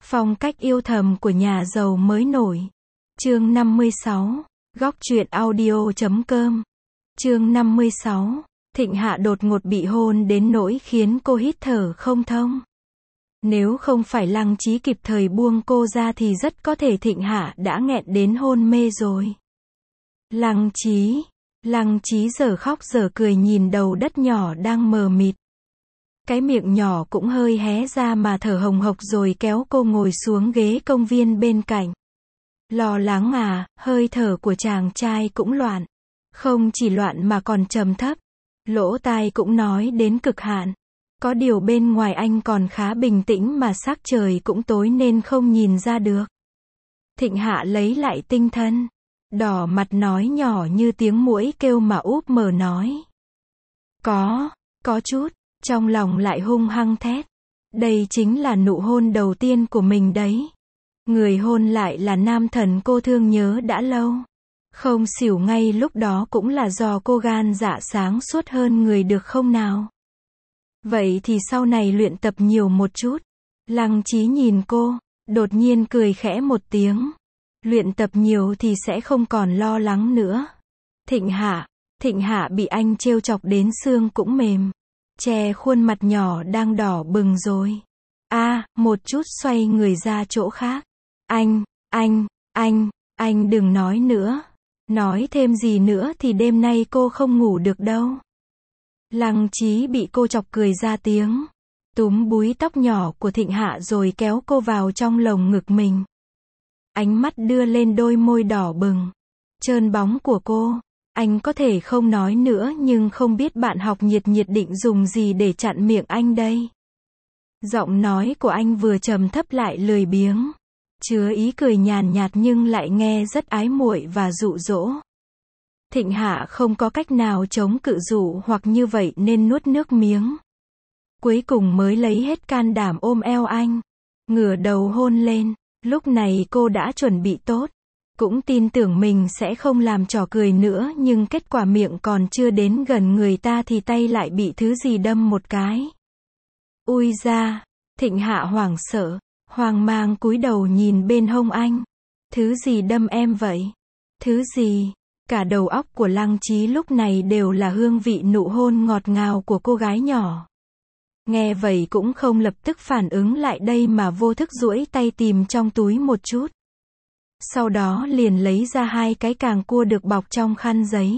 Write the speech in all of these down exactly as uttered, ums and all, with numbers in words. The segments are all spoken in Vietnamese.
Phong cách yêu thầm của nhà giàu mới nổi. Chương năm mươi sáu. Góc truyện audio chấm com. Chương năm mươi sáu. Thịnh Hạ đột ngột bị hôn đến nỗi khiến cô hít thở không thông. Nếu không phải Lăng Chí kịp thời buông cô ra thì rất có thể Thịnh Hạ đã nghẹn đến hôn mê rồi. Lăng Chí, Lăng Chí giờ khóc giờ cười nhìn đầu đất nhỏ đang mờ mịt. Cái miệng nhỏ cũng hơi hé ra mà thở hồng hộc rồi kéo cô ngồi xuống ghế công viên bên cạnh. Lo lắng à, hơi thở của chàng trai cũng loạn. Không chỉ loạn mà còn trầm thấp. Lỗ tai cũng nói đến cực hạn. Có điều bên ngoài anh còn khá bình tĩnh mà sắc trời cũng tối nên không nhìn ra được. Thịnh Hạ lấy lại tinh thần. Đỏ mặt nói nhỏ như tiếng muỗi kêu mà úp mở nói. Có, có chút. Trong lòng lại hung hăng thét. Đây chính là nụ hôn đầu tiên của mình đấy. Người hôn lại là nam thần cô thương nhớ đã lâu. Không xỉu ngay lúc đó cũng là do cô gan dạ sáng suốt hơn người được không nào? Vậy thì sau này luyện tập nhiều một chút. Lăng Chí nhìn cô, đột nhiên cười khẽ một tiếng. Luyện tập nhiều thì sẽ không còn lo lắng nữa. Thịnh Hạ, Thịnh Hạ bị anh trêu chọc đến xương cũng mềm. Che khuôn mặt nhỏ đang đỏ bừng rồi. A, à, một chút xoay người ra chỗ khác. Anh, anh, anh, anh đừng nói nữa. Nói thêm gì nữa thì đêm nay cô không ngủ được đâu. Lăng Chí bị cô chọc cười ra tiếng. Túm búi tóc nhỏ của Thịnh Hạ rồi kéo cô vào trong lồng ngực mình. Ánh mắt đưa lên đôi môi đỏ bừng. Trơn bóng của cô. Anh có thể không nói nữa nhưng không biết bạn học nhiệt nhiệt định dùng gì để chặn miệng anh đây. Giọng nói của anh vừa trầm thấp lại lười biếng. Chứa ý cười nhàn nhạt nhưng lại nghe rất ái muội và dụ dỗ. Thịnh Hạ không có cách nào chống cự dụ hoặc như vậy nên nuốt nước miếng. Cuối cùng mới lấy hết can đảm ôm eo anh. Ngửa đầu hôn lên. Lúc này cô đã chuẩn bị tốt. Cũng tin tưởng mình sẽ không làm trò cười nữa nhưng kết quả miệng còn chưa đến gần người ta thì tay lại bị thứ gì đâm một cái. Ui da, Thịnh Hạ hoảng sợ, hoang mang cúi đầu nhìn bên hông anh. Thứ gì đâm em vậy? Thứ gì? Cả đầu óc của Lăng Chí lúc này đều là hương vị nụ hôn ngọt ngào của cô gái nhỏ. Nghe vậy cũng không lập tức phản ứng lại đây mà vô thức duỗi tay tìm trong túi một chút. Sau đó liền lấy ra hai cái càng cua được bọc trong khăn giấy.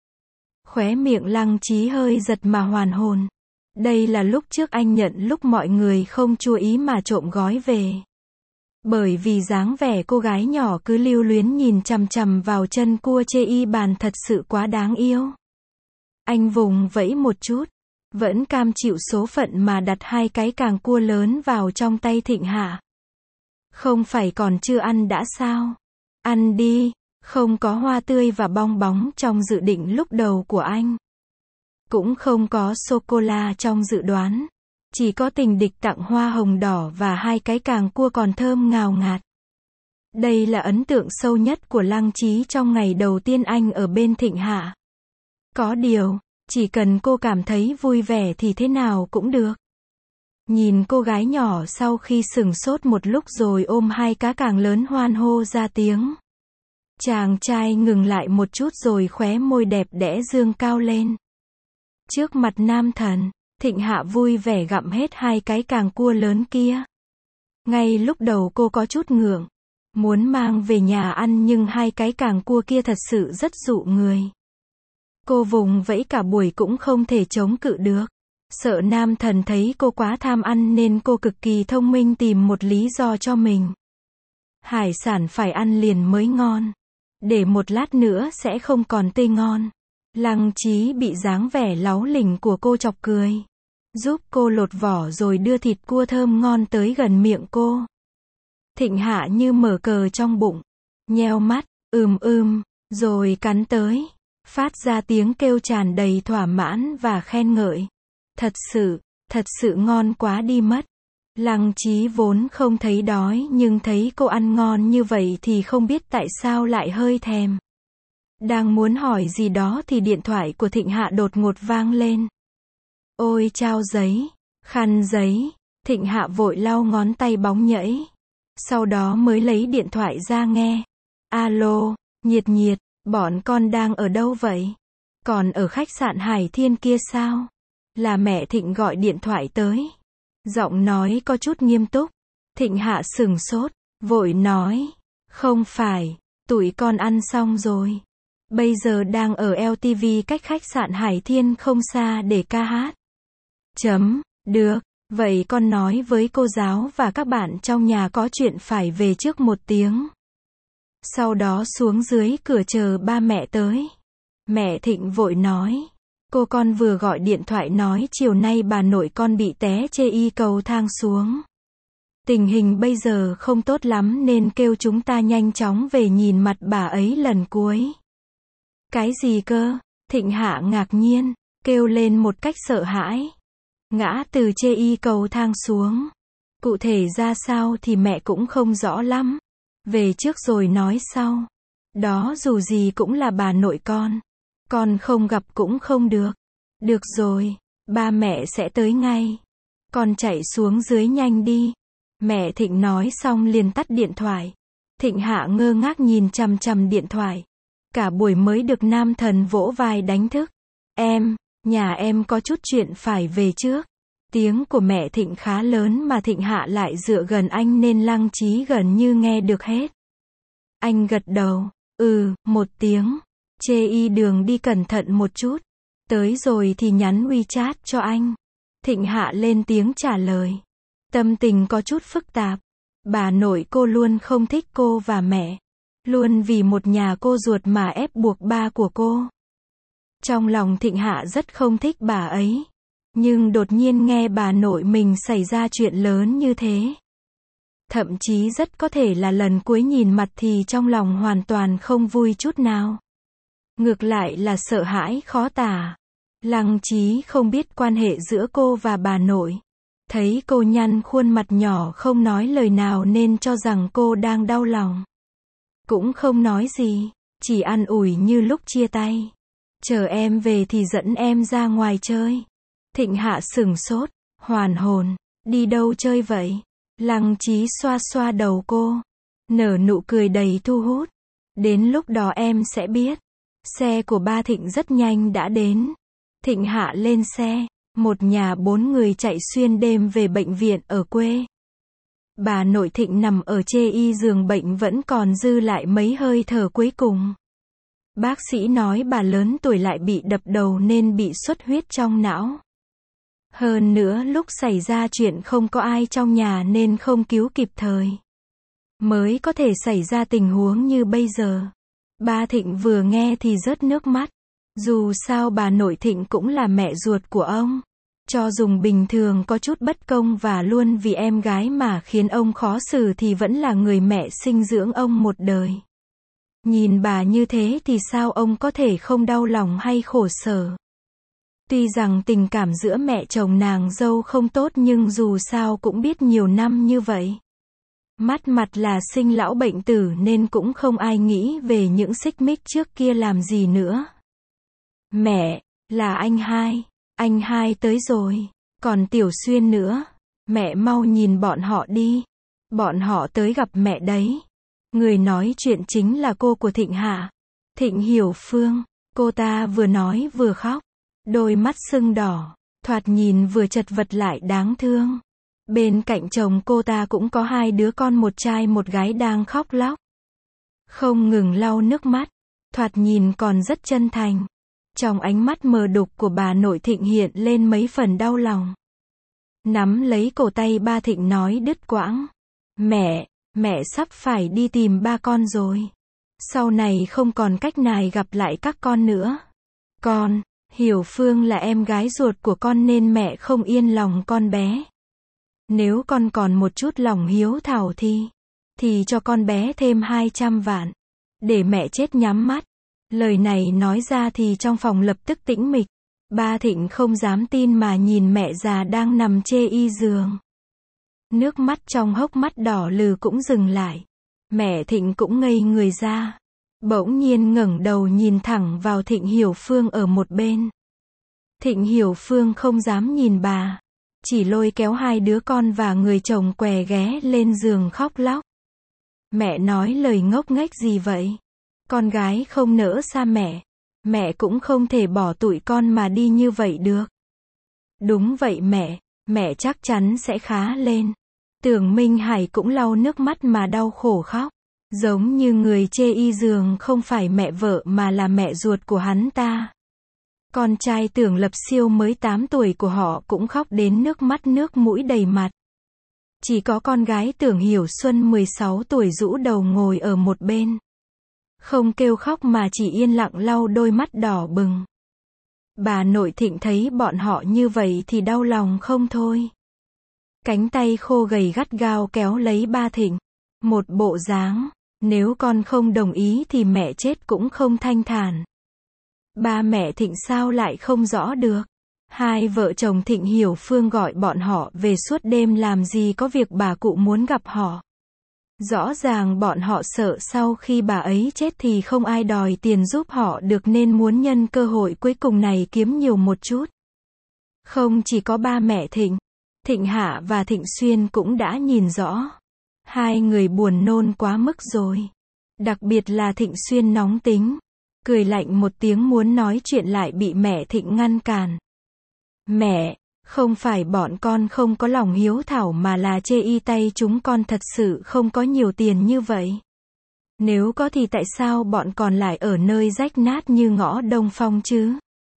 Khóe miệng Lăng Chí hơi giật mà hoàn hồn. Đây là lúc trước anh nhận lúc mọi người không chú ý mà trộm gói về. Bởi vì dáng vẻ cô gái nhỏ cứ lưu luyến nhìn chằm chằm vào chân cua chê y bàn thật sự quá đáng yêu. Anh vùng vẫy một chút. Vẫn cam chịu số phận mà đặt hai cái càng cua lớn vào trong tay Thịnh Hạ. Không phải còn chưa ăn đã sao? Ăn đi, không có hoa tươi và bong bóng trong dự định lúc đầu của anh. Cũng không có sô-cô-la trong dự đoán. Chỉ có tình địch tặng hoa hồng đỏ và hai cái càng cua còn thơm ngào ngạt. Đây là ấn tượng sâu nhất của Lăng Chí trong ngày đầu tiên anh ở bên Thịnh Hạ. Có điều, chỉ cần cô cảm thấy vui vẻ thì thế nào cũng được. Nhìn cô gái nhỏ sau khi sửng sốt một lúc rồi ôm hai cá càng lớn hoan hô ra tiếng. Chàng trai ngừng lại một chút rồi khóe môi đẹp đẽ dương cao lên. Trước mặt nam thần, Thịnh Hạ vui vẻ gặm hết hai cái càng cua lớn kia. Ngay lúc đầu cô có chút ngượng, muốn mang về nhà ăn nhưng hai cái càng cua kia thật sự rất dụ người. Cô vùng vẫy cả buổi cũng không thể chống cự được. Sợ nam thần thấy cô quá tham ăn nên cô cực kỳ thông minh tìm một lý do cho mình. Hải sản phải ăn liền mới ngon. Để một lát nữa sẽ không còn tươi ngon. Lăng Chí bị dáng vẻ láu lỉnh của cô chọc cười. Giúp cô lột vỏ rồi đưa thịt cua thơm ngon tới gần miệng cô. Thịnh Hạ như mở cờ trong bụng. Nheo mắt, ừm ừm, rồi cắn tới. Phát ra tiếng kêu tràn đầy thỏa mãn và khen ngợi. Thật sự, thật sự ngon quá đi mất. Lăng Chí vốn không thấy đói nhưng thấy cô ăn ngon như vậy thì không biết tại sao lại hơi thèm. Đang muốn hỏi gì đó thì điện thoại của Thịnh Hạ đột ngột vang lên. Ôi chao giấy, khăn giấy, Thịnh Hạ vội lau ngón tay bóng nhẫy. Sau đó mới lấy điện thoại ra nghe. Alo, Nhiệt Nhiệt, bọn con đang ở đâu vậy? Còn ở khách sạn Hải Thiên kia sao? Là mẹ Thịnh gọi điện thoại tới. Giọng nói có chút nghiêm túc. Thịnh Hạ sửng sốt, vội nói. Không phải, tụi con ăn xong rồi. Bây giờ đang ở lờ tê vê cách khách sạn Hải Thiên không xa để ca hát. Chấm, được, vậy con nói với cô giáo và các bạn trong nhà có chuyện phải về trước một tiếng. Sau đó xuống dưới cửa chờ ba mẹ tới. Mẹ Thịnh vội nói. Cô con vừa gọi điện thoại nói chiều nay bà nội con bị té chê y cầu thang xuống. Tình hình bây giờ không tốt lắm nên kêu chúng ta nhanh chóng về nhìn mặt bà ấy lần cuối. Cái gì cơ? Thịnh Hạ ngạc nhiên, kêu lên một cách sợ hãi. Ngã từ chê y cầu thang xuống. Cụ thể ra sao thì mẹ cũng không rõ lắm. Về trước rồi nói sau. Đó dù gì cũng là bà nội con. Con không gặp cũng không được. Được rồi, ba mẹ sẽ tới ngay. Con chạy xuống dưới nhanh đi. Mẹ Thịnh nói xong liền tắt điện thoại. Thịnh Hạ ngơ ngác nhìn chằm chằm điện thoại. Cả buổi mới được nam thần vỗ vai đánh thức. Em, nhà em có chút chuyện phải về trước. Tiếng của mẹ Thịnh khá lớn mà Thịnh Hạ lại dựa gần anh nên Lăng Trí gần như nghe được hết. Anh gật đầu, ừ, một tiếng. Chê y đường đi cẩn thận một chút. Tới rồi thì nhắn WeChat cho anh. Thịnh Hạ lên tiếng trả lời. Tâm tình có chút phức tạp. Bà nội cô luôn không thích cô và mẹ. Luôn vì một nhà cô ruột mà ép buộc ba của cô. Trong lòng Thịnh Hạ rất không thích bà ấy. Nhưng đột nhiên nghe bà nội mình xảy ra chuyện lớn như thế. Thậm chí rất có thể là lần cuối nhìn mặt thì trong lòng hoàn toàn không vui chút nào. Ngược lại là sợ hãi khó tả. Lăng Trí không biết quan hệ giữa cô và bà nội. Thấy cô nhăn khuôn mặt nhỏ không nói lời nào nên cho rằng cô đang đau lòng. Cũng không nói gì, chỉ an ủi như lúc chia tay. Chờ em về thì dẫn em ra ngoài chơi. Thịnh Hạ sửng sốt, hoàn hồn, đi đâu chơi vậy? Lăng Trí xoa xoa đầu cô, nở nụ cười đầy thu hút. Đến lúc đó em sẽ biết. Xe của ba Thịnh rất nhanh đã đến. Thịnh Hạ lên xe, một nhà bốn người chạy xuyên đêm về bệnh viện ở quê. Bà nội Thịnh nằm ở chê y giường bệnh vẫn còn dư lại mấy hơi thở cuối cùng. Bác sĩ nói bà lớn tuổi lại bị đập đầu nên bị xuất huyết trong não. Hơn nữa lúc xảy ra chuyện không có ai trong nhà nên không cứu kịp thời. Mới có thể xảy ra tình huống như bây giờ. Ba Thịnh vừa nghe thì rớt nước mắt. Dù sao bà nội Thịnh cũng là mẹ ruột của ông. Cho dùng bình thường có chút bất công và luôn vì em gái mà khiến ông khó xử thì vẫn là người mẹ sinh dưỡng ông một đời. Nhìn bà như thế thì sao ông có thể không đau lòng hay khổ sở. Tuy rằng tình cảm giữa mẹ chồng nàng dâu không tốt nhưng dù sao cũng biết nhiều năm như vậy. Mắt mặt là sinh lão bệnh tử nên cũng không ai nghĩ về những xích mích trước kia làm gì nữa. Mẹ, là anh hai. Anh hai tới rồi. Còn Tiểu Xuyên nữa. Mẹ mau nhìn bọn họ đi. Bọn họ tới gặp mẹ đấy. Người nói chuyện chính là cô của Thịnh Hạ. Thịnh Hiểu Phương. Cô ta vừa nói vừa khóc. Đôi mắt sưng đỏ. Thoạt nhìn vừa chật vật lại đáng thương. Bên cạnh chồng cô ta cũng có hai đứa con một trai một gái đang khóc lóc. Không ngừng lau nước mắt. Thoạt nhìn còn rất chân thành. Trong ánh mắt mờ đục của bà nội Thịnh hiện lên mấy phần đau lòng. Nắm lấy cổ tay ba Thịnh nói đứt quãng. Mẹ, mẹ sắp phải đi tìm ba con rồi. Sau này không còn cách nào gặp lại các con nữa. Con, Hiểu Phương là em gái ruột của con nên mẹ không yên lòng con bé. Nếu con còn một chút lòng hiếu thảo thì, thì cho con bé thêm hai trăm vạn. Để mẹ chết nhắm mắt. Lời này nói ra thì trong phòng lập tức tĩnh mịch. Ba Thịnh không dám tin mà nhìn mẹ già đang nằm chê y giường. Nước mắt trong hốc mắt đỏ lừ cũng dừng lại. Mẹ Thịnh cũng ngây người ra. Bỗng nhiên ngẩng đầu nhìn thẳng vào Thịnh Hiểu Phương ở một bên. Thịnh Hiểu Phương không dám nhìn bà. chỉ lôi kéo hai đứa con và người chồng què ghé lên giường khóc lóc. Mẹ nói lời ngốc nghếch gì vậy? Con gái không nỡ xa mẹ. Mẹ cũng không thể bỏ tụi con mà đi như vậy được. Đúng vậy mẹ, mẹ chắc chắn sẽ khá lên. Tưởng Minh Hải cũng lau nước mắt mà đau khổ khóc. Giống như người chê y giường không phải mẹ vợ mà là mẹ ruột của hắn ta. Con trai Tưởng Lập Siêu mới tám tuổi của họ cũng khóc đến nước mắt nước mũi đầy mặt. Chỉ có con gái Tưởng Hiểu Xuân mười sáu tuổi rũ đầu ngồi ở một bên. Không kêu khóc mà chỉ yên lặng lau đôi mắt đỏ bừng. Bà nội Thịnh thấy bọn họ như vậy thì đau lòng không thôi. Cánh tay khô gầy gắt gao kéo lấy ba Thịnh. Một bộ dáng, nếu con không đồng ý thì mẹ chết cũng không thanh thản. Ba mẹ Thịnh sao lại không rõ được. Hai vợ chồng Thịnh Hiểu Phương gọi bọn họ về suốt đêm làm gì có việc bà cụ muốn gặp họ. Rõ ràng bọn họ sợ sau khi bà ấy chết thì không ai đòi tiền giúp họ được nên muốn nhân cơ hội cuối cùng này kiếm nhiều một chút. Không chỉ có ba mẹ Thịnh, Thịnh Hạ và Thịnh Xuyên cũng đã nhìn rõ. Hai người buồn nôn quá mức rồi. Đặc biệt là Thịnh Xuyên nóng tính. Cười lạnh một tiếng muốn nói chuyện lại bị mẹ Thịnh ngăn cản. Mẹ, không phải bọn con không có lòng hiếu thảo mà là chê y tay chúng con thật sự không có nhiều tiền như vậy. Nếu có thì tại sao bọn còn lại ở nơi rách nát như ngõ Đông Phong chứ?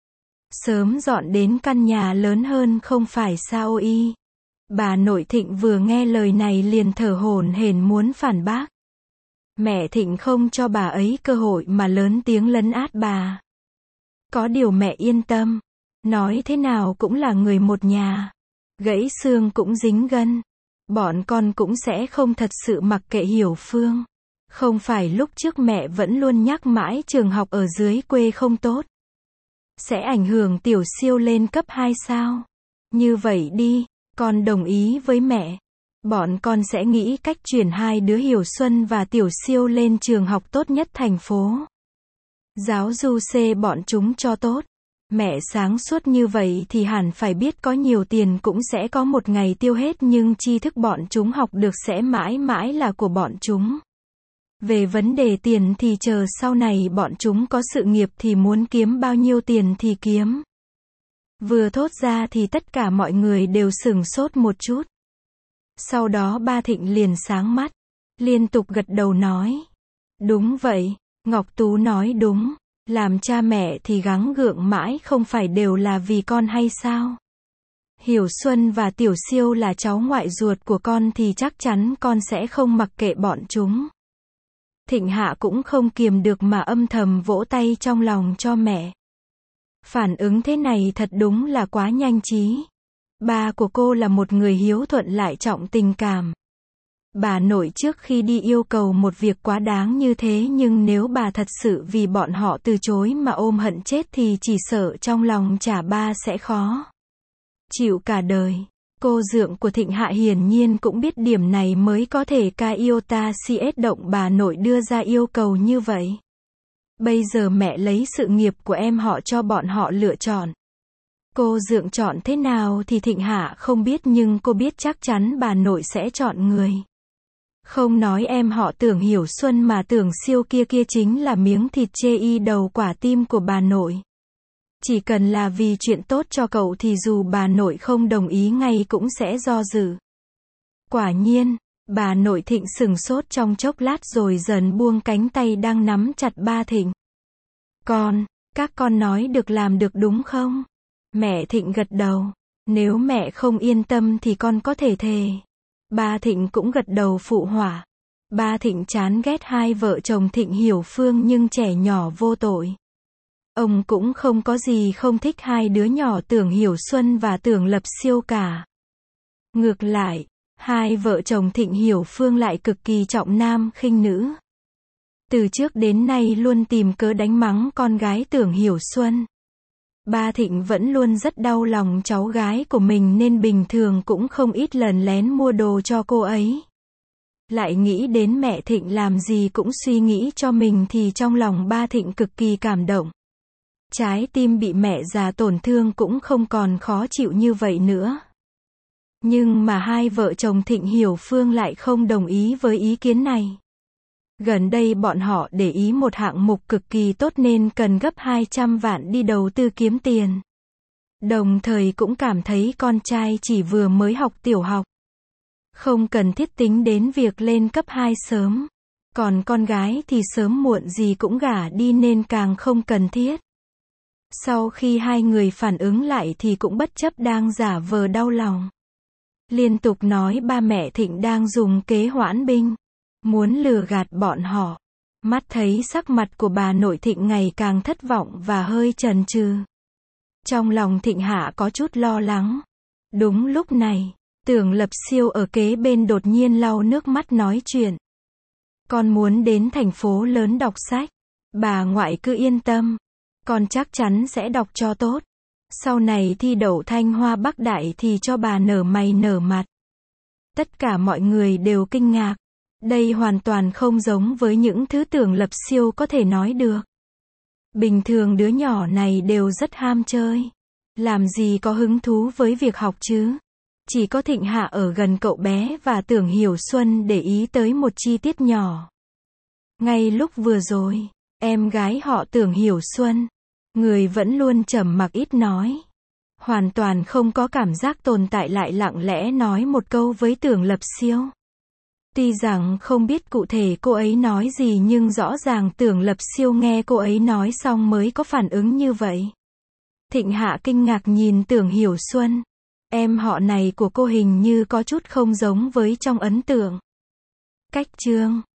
Sớm dọn đến căn nhà lớn hơn không phải sao y? Bà nội Thịnh vừa nghe lời này liền thở hổn hển muốn phản bác. Mẹ Thịnh không cho bà ấy cơ hội mà lớn tiếng lấn át bà. Có điều mẹ yên tâm. Nói thế nào cũng là người một nhà. Gãy xương cũng dính gân. Bọn con cũng sẽ không thật sự mặc kệ Hiểu Phương. Không phải lúc trước mẹ vẫn luôn nhắc mãi trường học ở dưới quê không tốt. Sẽ ảnh hưởng Tiểu Siêu lên cấp hai sao? Như vậy đi, con đồng ý với mẹ. Bọn con sẽ nghĩ cách chuyển hai đứa Hiểu Xuân và Tiểu Siêu lên trường học tốt nhất thành phố. Giáo du xê bọn chúng cho tốt. Mẹ sáng suốt như vậy thì hẳn phải biết có nhiều tiền cũng sẽ có một ngày tiêu hết nhưng tri thức bọn chúng học được sẽ mãi mãi là của bọn chúng. Về vấn đề tiền thì chờ sau này bọn chúng có sự nghiệp thì muốn kiếm bao nhiêu tiền thì kiếm. Vừa thốt ra thì tất cả mọi người đều sửng sốt một chút. Sau đó ba Thịnh liền sáng mắt, liên tục gật đầu nói. Đúng vậy, Ngọc Tú nói đúng. Làm cha mẹ thì gắng gượng mãi không phải đều là vì con hay sao? Hiểu Xuân và Tiểu Siêu là cháu ngoại ruột của con thì chắc chắn con sẽ không mặc kệ bọn chúng. Thịnh Hạ cũng không kiềm được mà âm thầm vỗ tay trong lòng cho mẹ. Phản ứng thế này thật đúng là quá nhanh trí. Ba của cô là một người hiếu thuận lại trọng tình cảm. Bà nội trước khi đi yêu cầu một việc quá đáng như thế nhưng nếu bà thật sự vì bọn họ từ chối mà ôm hận chết thì chỉ sợ trong lòng chả ba sẽ khó chịu cả đời. Cô dượng của Thịnh Hạ hiển nhiên cũng biết điểm này mới có thể ca iota cs động bà nội đưa ra yêu cầu như vậy. Bây giờ mẹ lấy sự nghiệp của em họ cho bọn họ lựa chọn. Cô dượng chọn thế nào thì Thịnh Hạ không biết nhưng cô biết chắc chắn bà nội sẽ chọn người. Không nói em họ Tưởng Hiểu Xuân mà Tưởng Siêu kia kia chính là miếng thịt chê y đầu quả tim của bà nội. Chỉ cần là vì chuyện tốt cho cậu thì dù bà nội không đồng ý ngay cũng sẽ do dự. Quả nhiên, bà nội Thịnh sửng sốt trong chốc lát rồi dần buông cánh tay đang nắm chặt ba Thịnh. Con, các con nói được làm được đúng không? Mẹ Thịnh gật đầu. Nếu mẹ không yên tâm thì con có thể thề. Ba Thịnh cũng gật đầu phụ họa. Ba Thịnh chán ghét hai vợ chồng Thịnh Hiểu Phương nhưng trẻ nhỏ vô tội. Ông cũng không có gì không thích hai đứa nhỏ Tưởng Hiểu Xuân và Tưởng Lập Siêu cả. Ngược lại, hai vợ chồng Thịnh Hiểu Phương lại cực kỳ trọng nam khinh nữ. Từ trước đến nay luôn tìm cớ đánh mắng con gái Tưởng Hiểu Xuân. Ba Thịnh vẫn luôn rất đau lòng cháu gái của mình nên bình thường cũng không ít lần lén mua đồ cho cô ấy. Lại nghĩ đến mẹ Thịnh làm gì cũng suy nghĩ cho mình thì trong lòng ba Thịnh cực kỳ cảm động. Trái tim bị mẹ già tổn thương cũng không còn khó chịu như vậy nữa. Nhưng mà hai vợ chồng Thịnh Hiểu Phương lại không đồng ý với ý kiến này. Gần đây bọn họ để ý một hạng mục cực kỳ tốt nên cần gấp hai trăm vạn đi đầu tư kiếm tiền. Đồng thời cũng cảm thấy con trai chỉ vừa mới học tiểu học. Không cần thiết tính đến việc lên cấp hai sớm. Còn con gái thì sớm muộn gì cũng gả đi nên càng không cần thiết. Sau khi hai người phản ứng lại thì cũng bất chấp đang giả vờ đau lòng. Liên tục nói ba mẹ Thịnh đang dùng kế hoãn binh. Muốn lừa gạt bọn họ. Mắt thấy sắc mặt của bà nội Thịnh ngày càng thất vọng và hơi chần chừ. Trong lòng Thịnh Hạ có chút lo lắng. Đúng lúc này, Tưởng Lập Siêu ở kế bên đột nhiên lau nước mắt nói chuyện. Con muốn đến thành phố lớn đọc sách. Bà ngoại cứ yên tâm. Con chắc chắn sẽ đọc cho tốt. Sau này thi đậu Thanh Hoa Bắc Đại thì cho bà nở mày nở mặt. Tất cả mọi người đều kinh ngạc. Đây hoàn toàn không giống với những thứ Tưởng Lập Siêu có thể nói được. Bình thường đứa nhỏ này đều rất ham chơi. Làm gì có hứng thú với việc học chứ. Chỉ có Thịnh Hạ ở gần cậu bé và Tưởng Hiểu Xuân để ý tới một chi tiết nhỏ. Ngay lúc vừa rồi, em gái họ Tưởng Hiểu Xuân, người vẫn luôn trầm mặc ít nói, hoàn toàn không có cảm giác tồn tại lại lặng lẽ nói một câu với Tưởng Lập Siêu. Tuy rằng không biết cụ thể cô ấy nói gì nhưng rõ ràng Tưởng Lập Siêu nghe cô ấy nói xong mới có phản ứng như vậy. Thịnh Hạ kinh ngạc nhìn Tưởng Hiểu Xuân. Em họ này của cô hình như có chút không giống với trong ấn tượng. Cách chương